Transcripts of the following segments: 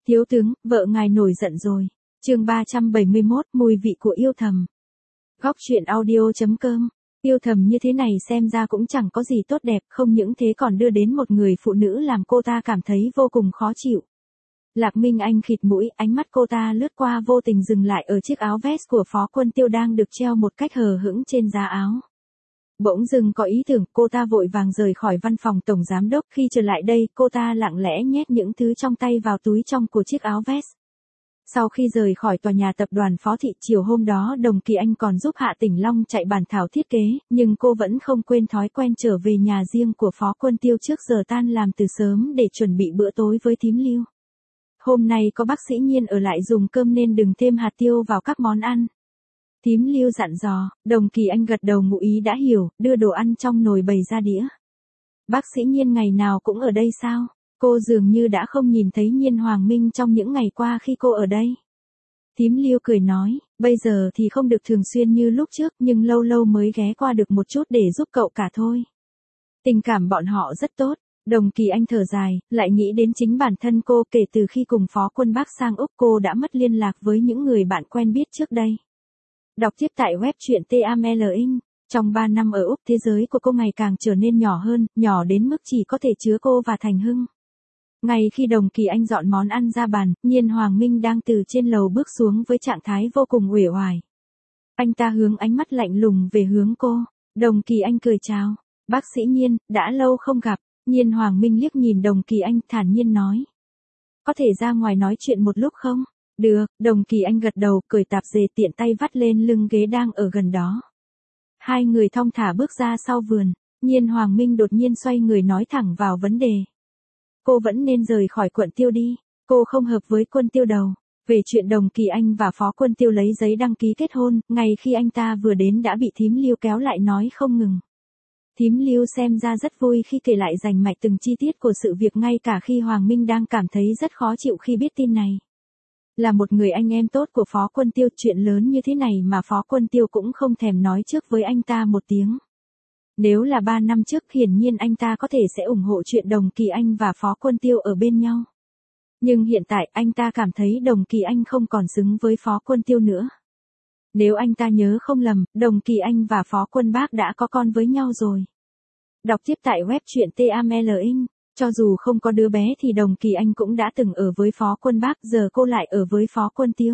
Thiếu tướng, vợ ngài nổi giận rồi. Chương 371, mùi vị của yêu thầm. Góc truyện audio.com. Yêu thầm như thế này xem ra cũng chẳng có gì tốt đẹp, không những thế còn đưa đến một người phụ nữ làm cô ta cảm thấy vô cùng khó chịu. Lạc Minh Anh khịt mũi, ánh mắt cô ta lướt qua vô tình dừng lại ở chiếc áo vest của Phó Quân Tiêu đang được treo một cách hờ hững trên giá áo. Bỗng dưng có ý tưởng, cô ta vội vàng rời khỏi văn phòng tổng giám đốc. Khi trở lại đây, cô ta lặng lẽ nhét những thứ trong tay vào túi trong của chiếc áo vest. Sau khi rời khỏi tòa nhà tập đoàn Phó Thị, chiều hôm đó Đồng Kỳ Anh còn giúp Hạ Tỉnh Long chạy bản thảo thiết kế, nhưng cô vẫn không quên thói quen trở về nhà riêng của Phó Quân Tiêu trước giờ tan làm từ sớm để chuẩn bị bữa tối với thím Lưu. Hôm nay có bác sĩ Nhiên ở lại dùng cơm nên đừng thêm hạt tiêu vào các món ăn. Thím Lưu dặn dò. Đồng Kỳ Anh gật đầu ngụ ý đã hiểu, đưa đồ ăn trong nồi bày ra đĩa. Bác sĩ Nhiên ngày nào cũng ở đây sao? Cô dường như đã không nhìn thấy Nhiên Hoàng Minh trong những ngày qua khi cô ở đây. Thím Lưu cười nói, bây giờ thì không được thường xuyên như lúc trước nhưng lâu lâu mới ghé qua được một chút để giúp cậu cả thôi. Tình cảm bọn họ rất tốt. Đồng Kỳ Anh thở dài, lại nghĩ đến chính bản thân cô. Kể từ khi cùng Phó Quân Bác sang Úc, cô đã mất liên lạc với những người bạn quen biết trước đây. Đọc tiếp tại web truyện TAMLIN. Trong 3 năm ở Úc, thế giới của cô ngày càng trở nên nhỏ hơn, nhỏ đến mức chỉ có thể chứa cô và Thành Hưng. Ngay khi Đồng Kỳ Anh dọn món ăn ra bàn, Nhiên Hoàng Minh đang từ trên lầu bước xuống với trạng thái vô cùng uể oải. Anh ta hướng ánh mắt lạnh lùng về hướng cô. Đồng Kỳ Anh cười chào. Bác sĩ Nhiên, đã lâu không gặp. Nhiên Hoàng Minh liếc nhìn Đồng Kỳ Anh thản nhiên nói. Có thể ra ngoài nói chuyện một lúc không? Được, Đồng Kỳ Anh gật đầu, cởi tạp dề tiện tay vắt lên lưng ghế đang ở gần đó. Hai người thong thả bước ra sau vườn. Nhiên Hoàng Minh đột nhiên xoay người nói thẳng vào vấn đề. Cô vẫn nên rời khỏi quận Tiêu đi. Cô không hợp với Quân Tiêu đâu. Về chuyện Đồng Kỳ Anh và Phó Quân Tiêu lấy giấy đăng ký kết hôn, ngay khi anh ta vừa đến đã bị thím Lưu kéo lại nói không ngừng. Thím Lưu xem ra rất vui khi kể lại rành mạch từng chi tiết của sự việc, ngay cả khi Hoàng Minh đang cảm thấy rất khó chịu khi biết tin này. Là một người anh em tốt của Phó Quân Tiêu, chuyện lớn như thế này mà Phó Quân Tiêu cũng không thèm nói trước với anh ta một tiếng. Nếu là 3 năm trước hiển nhiên anh ta có thể sẽ ủng hộ chuyện Đồng Kỳ Anh và Phó Quân Tiêu ở bên nhau. Nhưng hiện tại anh ta cảm thấy Đồng Kỳ Anh không còn xứng với Phó Quân Tiêu nữa. Nếu anh ta nhớ không lầm, Đồng Kỳ Anh và Phó Quân Bác đã có con với nhau rồi. Đọc tiếp tại web truyện TAMLIN. Cho dù không có đứa bé thì Đồng Kỳ Anh cũng đã từng ở với Phó Quân Bác, giờ cô lại ở với Phó Quân Tiêu.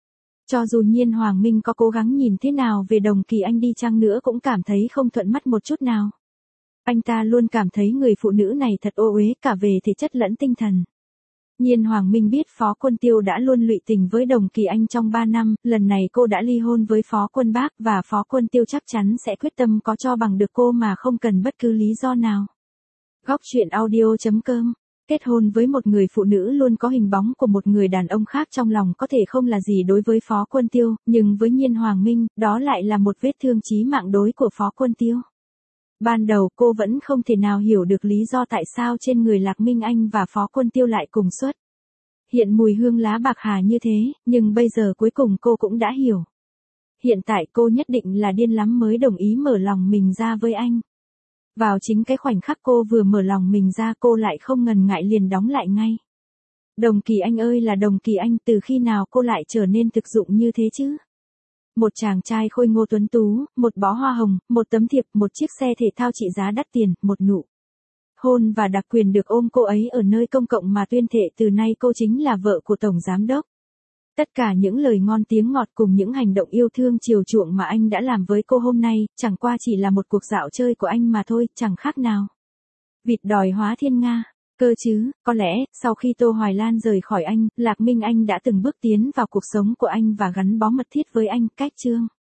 Cho dù Nhiên Hoàng Minh có cố gắng nhìn thế nào về Đồng Kỳ Anh đi chăng nữa cũng cảm thấy không thuận mắt một chút nào. Anh ta luôn cảm thấy người phụ nữ này thật ô uế cả về thể chất lẫn tinh thần. Nhiên Hoàng Minh biết Phó Quân Tiêu đã luôn lụy tình với Đồng Kỳ Anh trong 3 năm, lần này cô đã ly hôn với Phó Quân Bác và Phó Quân Tiêu chắc chắn sẽ quyết tâm có cho bằng được cô mà không cần bất cứ lý do nào. Góc truyện audio.com. Kết hôn với một người phụ nữ luôn có hình bóng của một người đàn ông khác trong lòng có thể không là gì đối với Phó Quân Tiêu, nhưng với Nhiên Hoàng Minh, đó lại là một vết thương chí mạng đối của Phó Quân Tiêu. Ban đầu cô vẫn không thể nào hiểu được lý do tại sao trên người Lạc Minh Anh và Phó Quân Tiêu lại cùng xuất hiện mùi hương lá bạc hà như thế, nhưng bây giờ cuối cùng cô cũng đã hiểu. Hiện tại cô nhất định là điên lắm mới đồng ý mở lòng mình ra với anh. Vào chính cái khoảnh khắc cô vừa mở lòng mình ra, cô lại không ngần ngại liền đóng lại ngay. Đồng Kỳ Anh ơi là Đồng Kỳ Anh, từ khi nào cô lại trở nên thực dụng như thế chứ? Một chàng trai khôi ngô tuấn tú, một bó hoa hồng, một tấm thiệp, một chiếc xe thể thao trị giá đắt tiền, một nụ hôn và đặc quyền được ôm cô ấy ở nơi công cộng mà tuyên thệ từ nay cô chính là vợ của tổng giám đốc. Tất cả những lời ngon tiếng ngọt cùng những hành động yêu thương chiều chuộng mà anh đã làm với cô hôm nay, chẳng qua chỉ là một cuộc dạo chơi của anh mà thôi, chẳng khác nào vịt đòi hóa thiên nga. Cơ chứ, có lẽ, sau khi Tô Hoài Lan rời khỏi anh, Lạc Minh Anh đã từng bước tiến vào cuộc sống của anh và gắn bó mật thiết với anh. Cách chương